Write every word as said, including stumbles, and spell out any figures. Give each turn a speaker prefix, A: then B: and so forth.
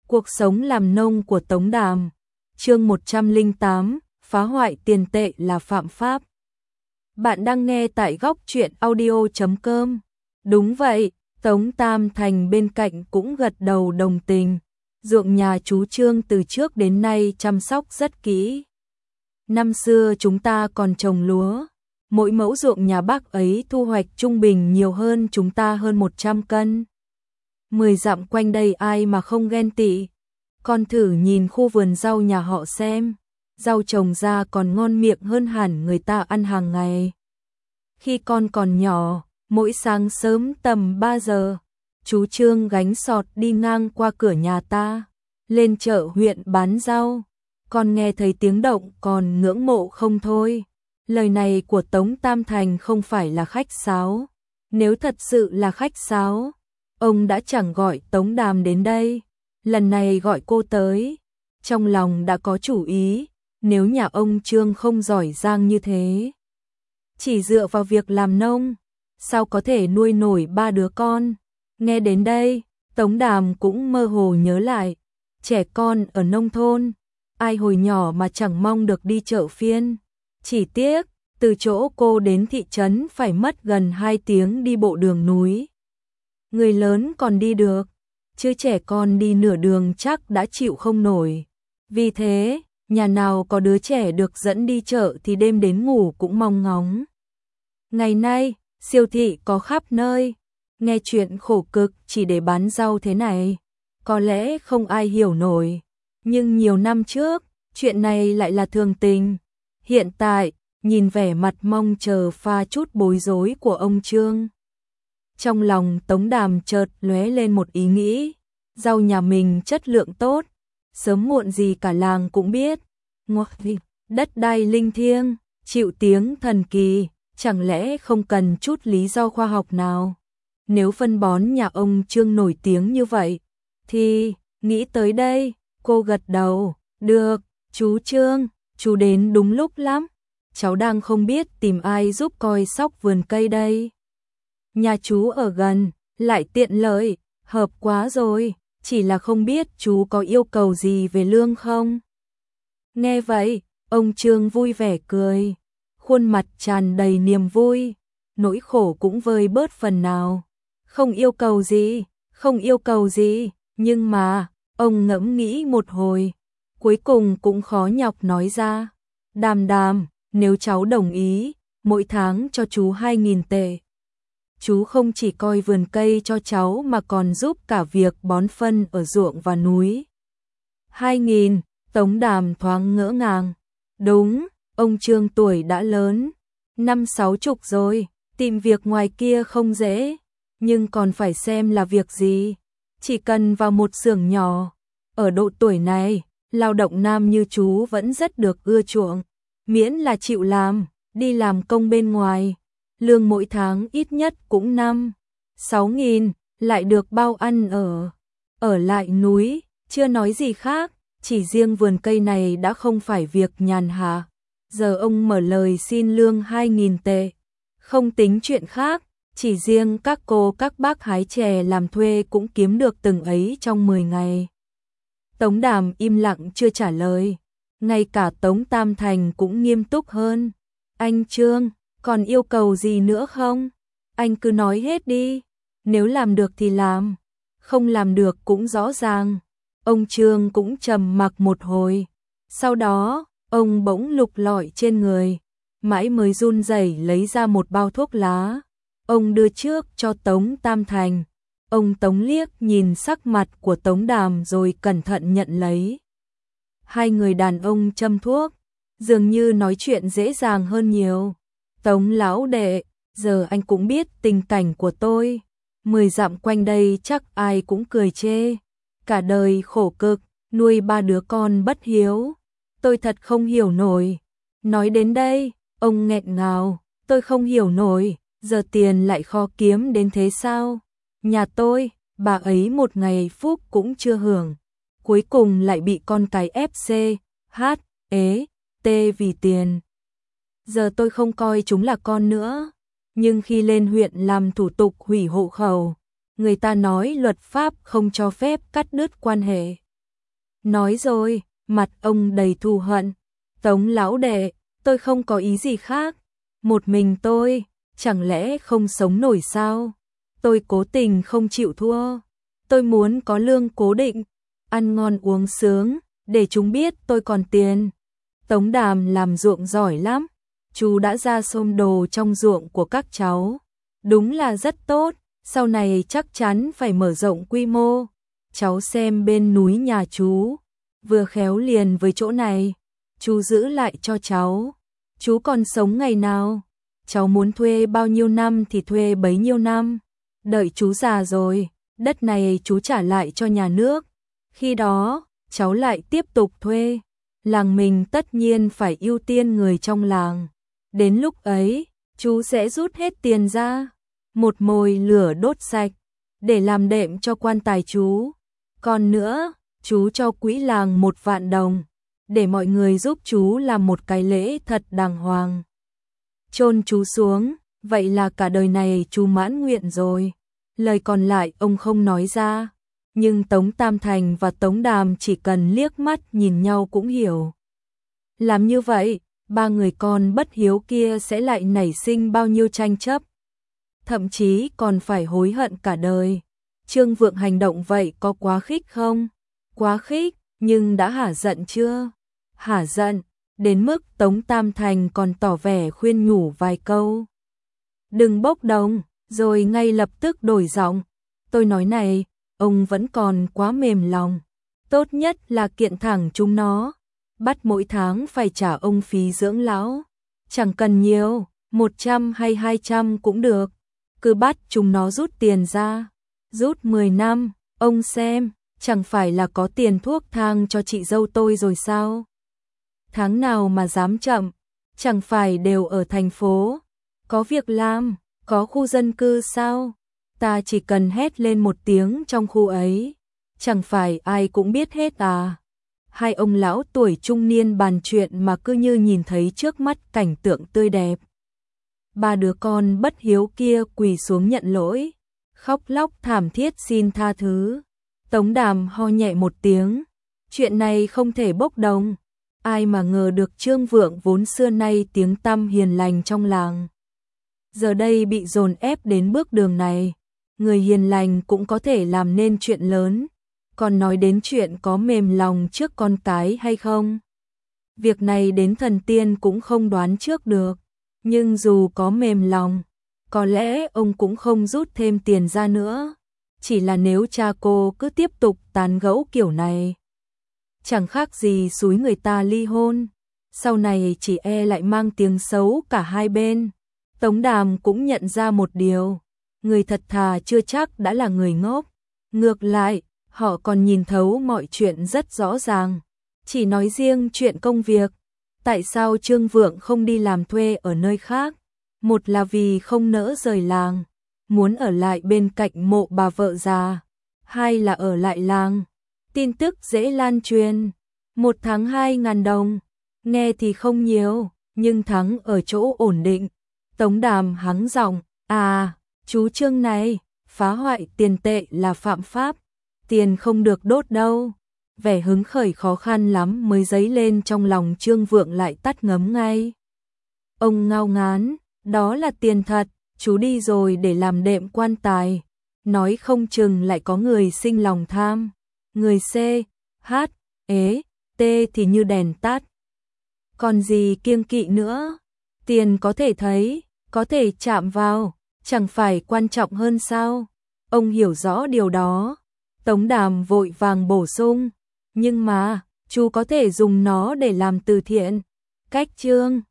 A: Cuộc sống làm nông của Tống Đàm. Chương một trăm lẻ tám, phá hoại tiền tệ là phạm pháp. Bạn đang nghe tại góc truyện audio chấm com. Đúng vậy, Tống Tam Thành bên cạnh cũng gật đầu đồng tình. Ruộng nhà chú Trương từ trước đến nay chăm sóc rất kỹ. Năm xưa chúng ta còn trồng lúa, mỗi mẫu ruộng nhà bác ấy thu hoạch trung bình nhiều hơn chúng ta hơn một trăm cân. Mười dặm quanh đây ai mà không ghen tị. Con thử nhìn khu vườn rau nhà họ xem, rau trồng ra còn ngon miệng hơn hẳn người ta ăn hàng ngày. Khi con còn nhỏ, mỗi sáng sớm tầm ba giờ, chú Trương gánh sọt đi ngang qua cửa nhà ta, lên chợ huyện bán rau. Con nghe thấy tiếng động còn ngưỡng mộ không thôi. Lời này của Tống Tam Thành không phải là khách sáo. Nếu thật sự là khách sáo, ông đã chẳng gọi Tống Đàm đến đây. Lần này gọi cô tới, trong lòng đã có chủ ý. Nếu nhà ông Trương không giỏi giang như thế, chỉ dựa vào việc làm nông, sao có thể nuôi nổi ba đứa con. Nghe đến đây, Tống Đàm cũng mơ hồ nhớ lại. Trẻ con ở nông thôn, ai hồi nhỏ mà chẳng mong được đi chợ phiên. Chỉ tiếc, từ chỗ cô đến thị trấn phải mất gần hai tiếng đi bộ đường núi. Người lớn còn đi được, chứ trẻ con đi nửa đường chắc đã chịu không nổi. Vì thế, nhà nào có đứa trẻ được dẫn đi chợ thì đêm đến ngủ cũng mong ngóng. Ngày nay, siêu thị có khắp nơi, nghe chuyện khổ cực chỉ để bán rau thế này, có lẽ không ai hiểu nổi. Nhưng nhiều năm trước, chuyện này lại là thường tình. Hiện tại, nhìn vẻ mặt mong chờ pha chút bối rối của ông Trương, trong lòng Tống Đàm chợt lóe lên một ý nghĩ. Rau nhà mình chất lượng tốt, sớm muộn gì cả làng cũng biết. Đất đai linh thiêng, chịu tiếng thần kỳ, chẳng lẽ không cần chút lý do khoa học nào? Nếu phân bón nhà ông Trương nổi tiếng như vậy, thì, nghĩ tới đây, cô gật đầu. Được, chú Trương, chú đến đúng lúc lắm. Cháu đang không biết tìm ai giúp coi sóc vườn cây đây. Nhà chú ở gần, lại tiện lợi, hợp quá rồi. Chỉ là không biết chú có yêu cầu gì về lương không? Nghe vậy, ông Trương vui vẻ cười, khuôn mặt tràn đầy niềm vui, nỗi khổ cũng vơi bớt phần nào. Không yêu cầu gì, không yêu cầu gì, nhưng mà, ông ngẫm nghĩ một hồi, cuối cùng cũng khó nhọc nói ra. Đàm Đàm, nếu cháu đồng ý, mỗi tháng cho chú hai nghìn tệ. Chú không chỉ coi vườn cây cho cháu mà còn giúp cả việc bón phân ở ruộng và núi. Hai nghìn, Tống Đàm thoáng ngỡ ngàng. Đúng, ông Trương tuổi đã lớn, năm sáu chục rồi, tìm việc ngoài kia không dễ, nhưng còn phải xem là việc gì. Chỉ cần vào một xưởng nhỏ, ở độ tuổi này, lao động nam như chú vẫn rất được ưa chuộng, miễn là chịu làm, đi làm công bên ngoài. Lương mỗi tháng ít nhất cũng năm, sáu nghìn, lại được bao ăn ở, ở lại núi, chưa nói gì khác, chỉ riêng vườn cây này đã không phải việc nhàn hạ. Giờ ông mở lời xin lương hai nghìn tệ, không tính chuyện khác, chỉ riêng các cô các bác hái chè làm thuê cũng kiếm được từng ấy trong mười ngày. Tống Đàm im lặng chưa trả lời, ngay cả Tống Tam Thành cũng nghiêm túc hơn. Anh Trương, còn yêu cầu gì nữa không? Anh cứ nói hết đi, nếu làm được thì làm, không làm được cũng rõ ràng. Ông Trương cũng trầm mặc một hồi, sau đó, ông bỗng lục lọi trên người, mãi mới run rẩy lấy ra một bao thuốc lá. Ông đưa trước cho Tống Tam Thành, ông Tống liếc nhìn sắc mặt của Tống Đàm rồi cẩn thận nhận lấy. Hai người đàn ông châm thuốc, dường như nói chuyện dễ dàng hơn nhiều. Tống lão đệ, giờ anh cũng biết tình cảnh của tôi, mười dặm quanh đây chắc ai cũng cười chê. Cả đời khổ cực, nuôi ba đứa con bất hiếu, tôi thật không hiểu nổi. Nói đến đây, ông nghẹn ngào, tôi không hiểu nổi, giờ tiền lại khó kiếm đến thế sao? Nhà tôi, bà ấy một ngày phúc cũng chưa hưởng, cuối cùng lại bị con cái ép xê, hát, ế, tê vì tiền. Giờ tôi không coi chúng là con nữa, nhưng khi lên huyện làm thủ tục hủy hộ khẩu, người ta nói luật pháp không cho phép cắt đứt quan hệ. Nói rồi, mặt ông đầy thù hận. Tống lão đệ, tôi không có ý gì khác. Một mình tôi, chẳng lẽ không sống nổi sao? Tôi cố tình không chịu thua. Tôi muốn có lương cố định, ăn ngon uống sướng, để chúng biết tôi còn tiền. Tống Đàm làm ruộng giỏi lắm. Chú đã ra xôm đồ trong ruộng của các cháu. Đúng là rất tốt, sau này chắc chắn phải mở rộng quy mô. Cháu xem bên núi nhà chú, vừa khéo liền với chỗ này. Chú giữ lại cho cháu. Chú còn sống ngày nào? Cháu muốn thuê bao nhiêu năm thì thuê bấy nhiêu năm. Đợi chú già rồi, đất này chú trả lại cho nhà nước. Khi đó, cháu lại tiếp tục thuê. Làng mình tất nhiên phải ưu tiên người trong làng. Đến lúc ấy, chú sẽ rút hết tiền ra. Một mồi lửa đốt sạch, để làm đệm cho quan tài chú. Còn nữa, chú cho quỹ làng một vạn đồng, để mọi người giúp chú làm một cái lễ thật đàng hoàng. Chôn chú xuống, vậy là cả đời này chú mãn nguyện rồi. Lời còn lại ông không nói ra, nhưng Tống Tam Thành và Tống Đàm chỉ cần liếc mắt nhìn nhau cũng hiểu. Làm như vậy, ba người con bất hiếu kia sẽ lại nảy sinh bao nhiêu tranh chấp. Thậm chí còn phải hối hận cả đời. Trương Vượng hành động vậy có quá khích không? Quá khích, nhưng đã hả giận chưa? Hả giận, đến mức Tống Tam Thành còn tỏ vẻ khuyên nhủ vài câu. Đừng bốc đồng, rồi ngay lập tức đổi giọng. Tôi nói này, ông vẫn còn quá mềm lòng. Tốt nhất là kiện thẳng chúng nó. Bắt mỗi tháng phải trả ông phí dưỡng lão. Chẳng cần nhiều, một trăm hay hai trăm cũng được. Cứ bắt chúng nó rút tiền ra. Rút mười năm, ông xem, chẳng phải là có tiền thuốc thang cho chị dâu tôi rồi sao? Tháng nào mà dám chậm, chẳng phải đều ở thành phố. Có việc làm, có khu dân cư sao? Ta chỉ cần hét lên một tiếng trong khu ấy, chẳng phải ai cũng biết hết à? Hai ông lão tuổi trung niên bàn chuyện mà cứ như nhìn thấy trước mắt cảnh tượng tươi đẹp. Ba đứa con bất hiếu kia quỳ xuống nhận lỗi, khóc lóc thảm thiết xin tha thứ. Tống Đàm ho nhẹ một tiếng, chuyện này không thể bốc đồng. Ai mà ngờ được Trương Vượng vốn xưa nay tiếng tăm hiền lành trong làng, giờ đây bị dồn ép đến bước đường này. Người hiền lành cũng có thể làm nên chuyện lớn, còn nói đến chuyện có mềm lòng trước con cái hay không. Việc này đến thần tiên cũng không đoán trước được, nhưng dù có mềm lòng, có lẽ ông cũng không rút thêm tiền ra nữa. Chỉ là nếu cha cô cứ tiếp tục tán gẫu kiểu này, chẳng khác gì xúi người ta ly hôn, sau này chỉ e lại mang tiếng xấu cả hai bên. Tống Đàm cũng nhận ra một điều, người thật thà chưa chắc đã là người ngốc. Ngược lại, họ còn nhìn thấu mọi chuyện rất rõ ràng. Chỉ nói riêng chuyện công việc, tại sao Trương Vượng không đi làm thuê ở nơi khác? Một là vì không nỡ rời làng, muốn ở lại bên cạnh mộ bà vợ già. Hai là ở lại làng, tin tức dễ lan truyền. Một tháng hai ngàn đồng, nghe thì không nhiều, nhưng thắng ở chỗ ổn định. Tống Đàm hắng giọng, à, chú Trương này, phá hoại tiền tệ là phạm pháp, tiền không được đốt đâu. Vẻ hứng khởi khó khăn lắm mới dấy lên trong lòng Trương Vượng lại tắt ngấm ngay. Ông ngao ngán, đó là tiền thật, chú đi rồi để làm đệm quan tài, nói không chừng lại có người sinh lòng tham. Người C, H, ế, T thì như đèn tắt. Còn gì kiêng kỵ nữa, tiền có thể thấy, có thể chạm vào, chẳng phải quan trọng hơn sao? Ông hiểu rõ điều đó. Tống Đàm vội vàng bổ sung, nhưng mà, chú có thể dùng nó để làm từ thiện. Cách Trương